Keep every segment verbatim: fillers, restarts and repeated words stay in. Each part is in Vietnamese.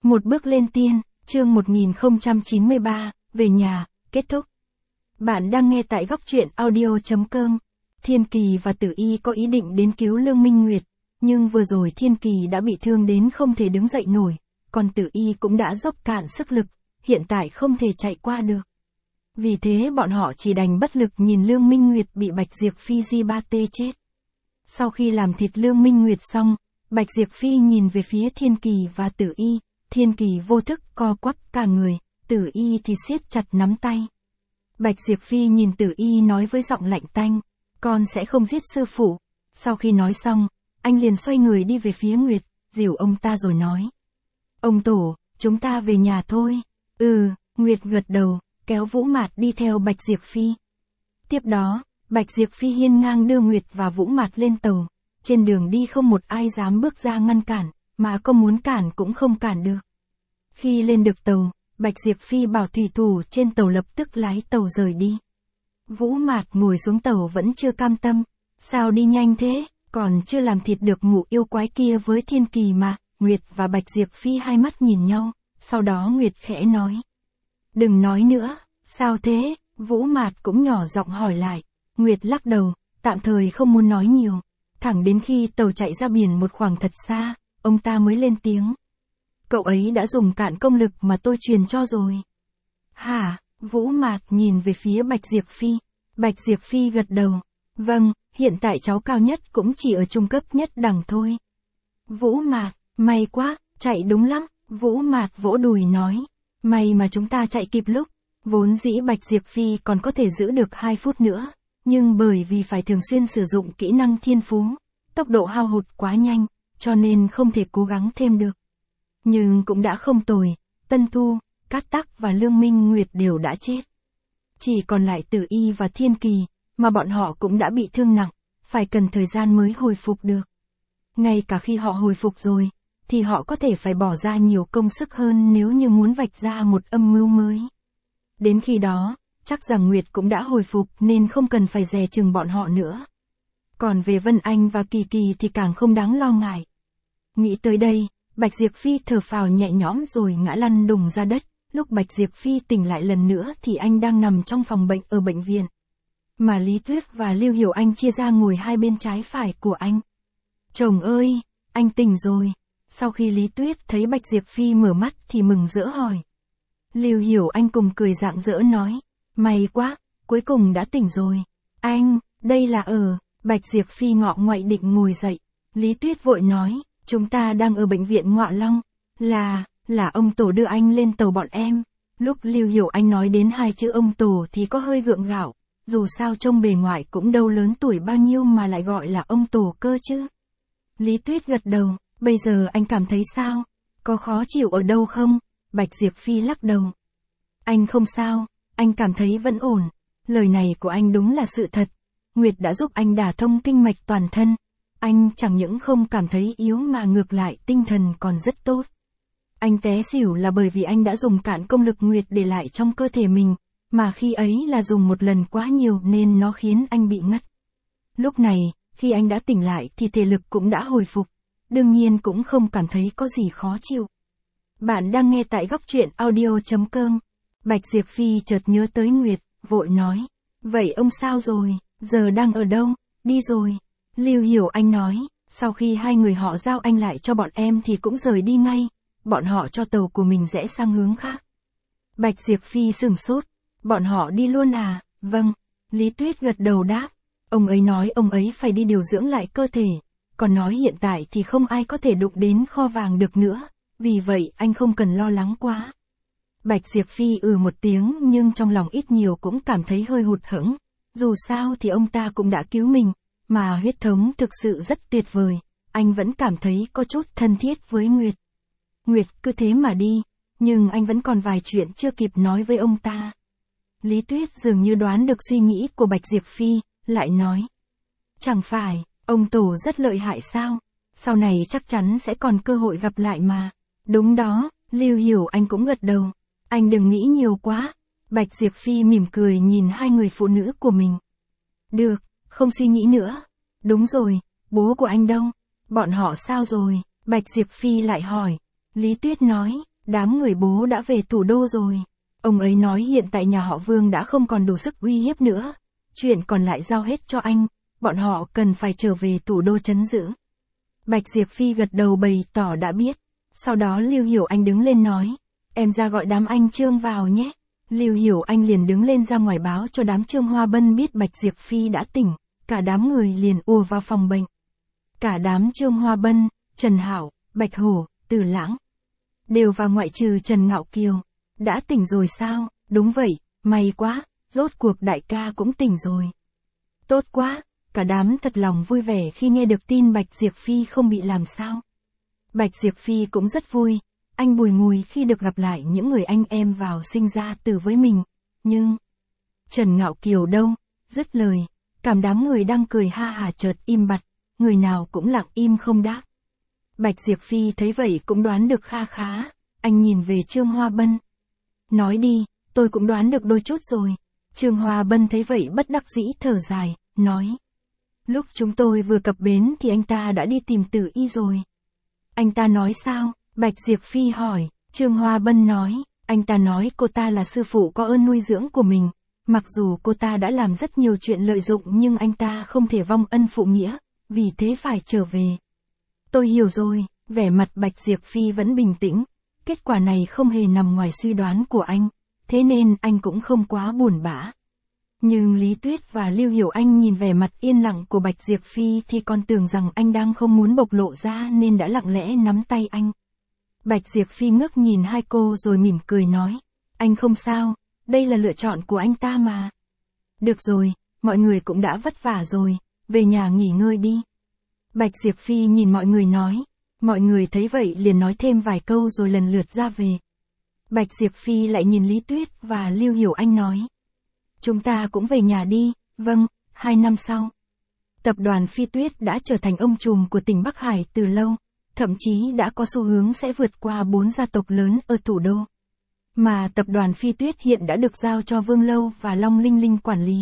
Một bước lên tiên, chương một nghìn không trăm chín mươi ba, về nhà, kết thúc. Bạn đang nghe tại góc truyện audio chấm com. Thiên Kỳ và Tử Y có ý định đến cứu Lương Minh Nguyệt, nhưng vừa rồi Thiên Kỳ đã bị thương đến không thể đứng dậy nổi, còn Tử Y cũng đã dốc cạn sức lực, hiện tại không thể chạy qua được. Vì thế bọn họ chỉ đành bất lực nhìn Lương Minh Nguyệt bị Bạch Diệp Phi di ba tê chết. Sau khi làm thịt Lương Minh Nguyệt xong, Bạch Diệp Phi nhìn về phía Thiên Kỳ và Tử Y, Thiên Kỳ vô thức co quắp cả người, Tử Y thì siết chặt nắm tay. Bạch Diệp Phi nhìn Tử Y nói với giọng lạnh tanh, con sẽ không giết sư phụ. Sau khi nói xong, anh liền xoay người đi về phía Nguyệt, dìu ông ta rồi nói. Ông Tổ, chúng ta về nhà thôi. Ừ, Nguyệt gật đầu, kéo Vũ Mạt đi theo Bạch Diệp Phi. Tiếp đó, Bạch Diệp Phi hiên ngang đưa Nguyệt và Vũ Mạt lên tàu. Trên đường đi không một ai dám bước ra ngăn cản, mà có muốn cản cũng không cản được. Khi lên được tàu, Bạch Diệp Phi bảo thủy thủ trên tàu lập tức lái tàu rời đi. Vũ Mạt ngồi xuống tàu vẫn chưa cam tâm. Sao đi nhanh thế, còn chưa làm thịt được ngũ yêu quái kia với Thiên Kỳ mà. Nguyệt và Bạch Diệp Phi hai mắt nhìn nhau, sau đó Nguyệt khẽ nói. Đừng nói nữa, sao thế, Vũ Mạt cũng nhỏ giọng hỏi lại. Nguyệt lắc đầu, tạm thời không muốn nói nhiều. Thẳng đến khi tàu chạy ra biển một khoảng thật xa, ông ta mới lên tiếng. Cậu ấy đã dùng cạn công lực mà tôi truyền cho rồi. Hả? Vũ Mạt nhìn về phía Bạch Diệp Phi. Bạch Diệp Phi gật đầu. Vâng, hiện tại cháu cao nhất cũng chỉ ở trung cấp nhất đẳng thôi. Vũ Mạt, may quá, chạy đúng lắm. Vũ Mạt vỗ đùi nói. May mà chúng ta chạy kịp lúc. Vốn dĩ Bạch Diệp Phi còn có thể giữ được hai phút nữa. Nhưng bởi vì phải thường xuyên sử dụng kỹ năng thiên phú, tốc độ hao hụt quá nhanh, cho nên không thể cố gắng thêm được. Nhưng cũng đã không tồi, Tân Thu, Cát Tắc và Lương Minh Nguyệt đều đã chết. Chỉ còn lại Tử Y và Thiên Kỳ, mà bọn họ cũng đã bị thương nặng, phải cần thời gian mới hồi phục được. Ngay cả khi họ hồi phục rồi, thì họ có thể phải bỏ ra nhiều công sức hơn nếu như muốn vạch ra một âm mưu mới. Đến khi đó, chắc rằng Nguyệt cũng đã hồi phục nên không cần phải dè chừng bọn họ nữa. Còn về Vân Anh và Kỳ Kỳ thì càng không đáng lo ngại. Nghĩ tới đây, Bạch Diệp Phi thở phào nhẹ nhõm rồi ngã lăn đùng ra đất. Lúc Bạch Diệp Phi tỉnh lại lần nữa thì anh đang nằm trong phòng bệnh ở bệnh viện. Mà Lý Tuyết và Lưu Hiểu Anh chia ra ngồi hai bên trái phải của anh. Chồng ơi, anh tỉnh rồi. Sau khi Lý Tuyết thấy Bạch Diệp Phi mở mắt thì mừng rỡ hỏi. Lưu Hiểu Anh cùng cười rạng rỡ nói. May quá, cuối cùng đã tỉnh rồi. Anh, đây là ở. Bạch Diệp Phi ngọ ngoại định ngồi dậy. Lý Tuyết vội nói. Chúng ta đang ở bệnh viện Ngọ Long. Là, là ông Tổ đưa anh lên tàu bọn em. Lúc Lưu Hiểu Anh nói đến hai chữ ông Tổ thì có hơi gượng gạo. Dù sao trông bề ngoài cũng đâu lớn tuổi bao nhiêu mà lại gọi là ông Tổ cơ chứ. Lý Tuyết gật đầu. Bây giờ anh cảm thấy sao? Có khó chịu ở đâu không? Bạch Diệp Phi lắc đầu. Anh không sao, anh cảm thấy vẫn ổn. Lời này của anh đúng là sự thật. Nguyệt đã giúp anh đả thông kinh mạch toàn thân. Anh chẳng những không cảm thấy yếu mà ngược lại tinh thần còn rất tốt. Anh té xỉu là bởi vì anh đã dùng cạn công lực Nguyệt để lại trong cơ thể mình, mà khi ấy là dùng một lần quá nhiều nên nó khiến anh bị ngất. Lúc này, khi anh đã tỉnh lại thì thể lực cũng đã hồi phục, đương nhiên cũng không cảm thấy có gì khó chịu. Bạn đang nghe tại góc truyện audio chấm com. Bạch Diệp Phi chợt nhớ tới Nguyệt, vội nói. Vậy ông sao rồi, giờ đang ở đâu? Đi rồi. Lưu Hiểu Anh nói, sau khi hai người họ giao anh lại cho bọn em thì cũng rời đi ngay, bọn họ cho tàu của mình rẽ sang hướng khác. Bạch Diệp Phi sửng sốt, bọn họ đi luôn à? Vâng, Lý Tuyết gật đầu đáp, ông ấy nói ông ấy phải đi điều dưỡng lại cơ thể, còn nói hiện tại thì không ai có thể đụng đến kho vàng được nữa, vì vậy anh không cần lo lắng quá. Bạch Diệp Phi ừ một tiếng nhưng trong lòng ít nhiều cũng cảm thấy hơi hụt hẫng, dù sao thì ông ta cũng đã cứu mình. Mà huyết thống thực sự rất tuyệt vời, anh vẫn cảm thấy có chút thân thiết với Nguyệt. Nguyệt cứ thế mà đi, nhưng anh vẫn còn vài chuyện chưa kịp nói với ông ta. Lý Tuyết dường như đoán được suy nghĩ của Bạch Diệp Phi, lại nói. Chẳng phải, ông Tổ rất lợi hại sao? Sau này chắc chắn sẽ còn cơ hội gặp lại mà. Đúng đó, Lưu Hiểu Anh cũng gật đầu. Anh đừng nghĩ nhiều quá. Bạch Diệp Phi mỉm cười nhìn hai người phụ nữ của mình. Được. Không suy nghĩ nữa. Đúng rồi, bố của anh đâu? Bọn họ sao rồi? Bạch Diệp Phi lại hỏi. Lý Tuyết nói, đám người bố đã về thủ đô rồi. Ông ấy nói hiện tại nhà họ Vương đã không còn đủ sức uy hiếp nữa. Chuyện còn lại giao hết cho anh, bọn họ cần phải trở về thủ đô trấn giữ. Bạch Diệp Phi gật đầu bày tỏ đã biết. Sau đó Lưu Hiểu Anh đứng lên nói, em ra gọi đám anh Trương vào nhé. Lưu Hiểu Anh liền đứng lên ra ngoài báo cho đám Trương Hoa Bân biết Bạch Diệp Phi đã tỉnh, cả đám người liền ùa vào phòng bệnh. Cả đám Trương Hoa Bân, Trần Hảo, Bạch Hổ, Từ Lãng đều vào ngoại trừ Trần Ngạo Kiều. Đã tỉnh rồi sao? Đúng vậy, may quá, rốt cuộc đại ca cũng tỉnh rồi. Tốt quá, cả đám thật lòng vui vẻ khi nghe được tin Bạch Diệp Phi không bị làm sao. Bạch Diệp Phi cũng rất vui, anh bùi ngùi khi được gặp lại những người anh em vào sinh ra tử với mình, nhưng... Trần Ngạo Kiều đâu? Dứt lời, cảm đám người đang cười ha hà chợt im bặt, người nào cũng lặng im không đáp. Bạch Diệp Phi thấy vậy cũng đoán được kha khá, anh nhìn về Trương Hoa Bân. Nói đi, tôi cũng đoán được đôi chút rồi. Trương Hoa Bân thấy vậy bất đắc dĩ thở dài, nói. Lúc chúng tôi vừa cập bến thì anh ta đã đi tìm Tử Y rồi. Anh ta nói sao? Bạch Diệp Phi hỏi. Trương Hoa Bân nói, anh ta nói cô ta là sư phụ có ơn nuôi dưỡng của mình. Mặc dù cô ta đã làm rất nhiều chuyện lợi dụng nhưng anh ta không thể vong ân phụ nghĩa, vì thế phải trở về. Tôi hiểu rồi, vẻ mặt Bạch Diệp Phi vẫn bình tĩnh. Kết quả này không hề nằm ngoài suy đoán của anh, thế nên anh cũng không quá buồn bã. Nhưng Lý Tuyết và Lưu Hiểu Anh nhìn vẻ mặt yên lặng của Bạch Diệp Phi thì còn tưởng rằng anh đang không muốn bộc lộ ra nên đã lặng lẽ nắm tay anh. Bạch Diệp Phi ngước nhìn hai cô rồi mỉm cười nói, anh không sao, đây là lựa chọn của anh ta mà. Được rồi, mọi người cũng đã vất vả rồi, về nhà nghỉ ngơi đi. Bạch Diệp Phi nhìn mọi người nói, mọi người thấy vậy liền nói thêm vài câu rồi lần lượt ra về. Bạch Diệp Phi lại nhìn Lý Tuyết và Lưu Hiểu Anh nói. Chúng ta cũng về nhà đi, vâng, hai năm sau. Tập đoàn Phi Tuyết đã trở thành ông trùm của tỉnh Bắc Hải từ lâu, thậm chí đã có xu hướng sẽ vượt qua bốn gia tộc lớn ở thủ đô. Mà tập đoàn Phi Tuyết hiện đã được giao cho Vương Lâu và Long Linh Linh quản lý.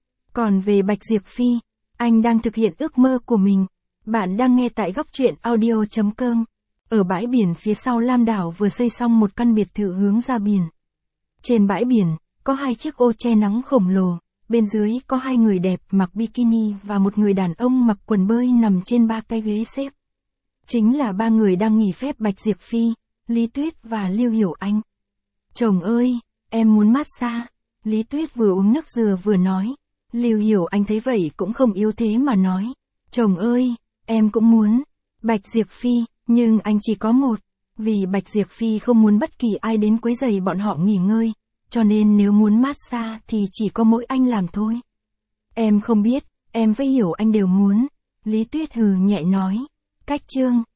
Còn về Bạch Diệp Phi, anh đang thực hiện ước mơ của mình. Bạn đang nghe tại góc truyện audio chấm com. Ở bãi biển phía sau Lam Đảo vừa xây xong một căn biệt thự hướng ra biển. Trên bãi biển, có hai chiếc ô che nắng khổng lồ, bên dưới có hai người đẹp mặc bikini và một người đàn ông mặc quần bơi nằm trên ba cái ghế xếp. Chính là ba người đang nghỉ phép Bạch Diệp Phi, Lý Tuyết và Lưu Hiểu Anh. Chồng ơi, em muốn massage. Lý Tuyết vừa uống nước dừa vừa nói. Lưu Hiểu Anh thấy vậy cũng không yếu thế mà nói. Chồng ơi, em cũng muốn. Bạch Diệp Phi, nhưng anh chỉ có một. Vì Bạch Diệp Phi không muốn bất kỳ ai đến quấy rầy bọn họ nghỉ ngơi. Cho nên nếu muốn massage thì chỉ có mỗi anh làm thôi. Em không biết, em với Hiểu Anh đều muốn. Lý Tuyết hừ nhẹ nói. Cách chương.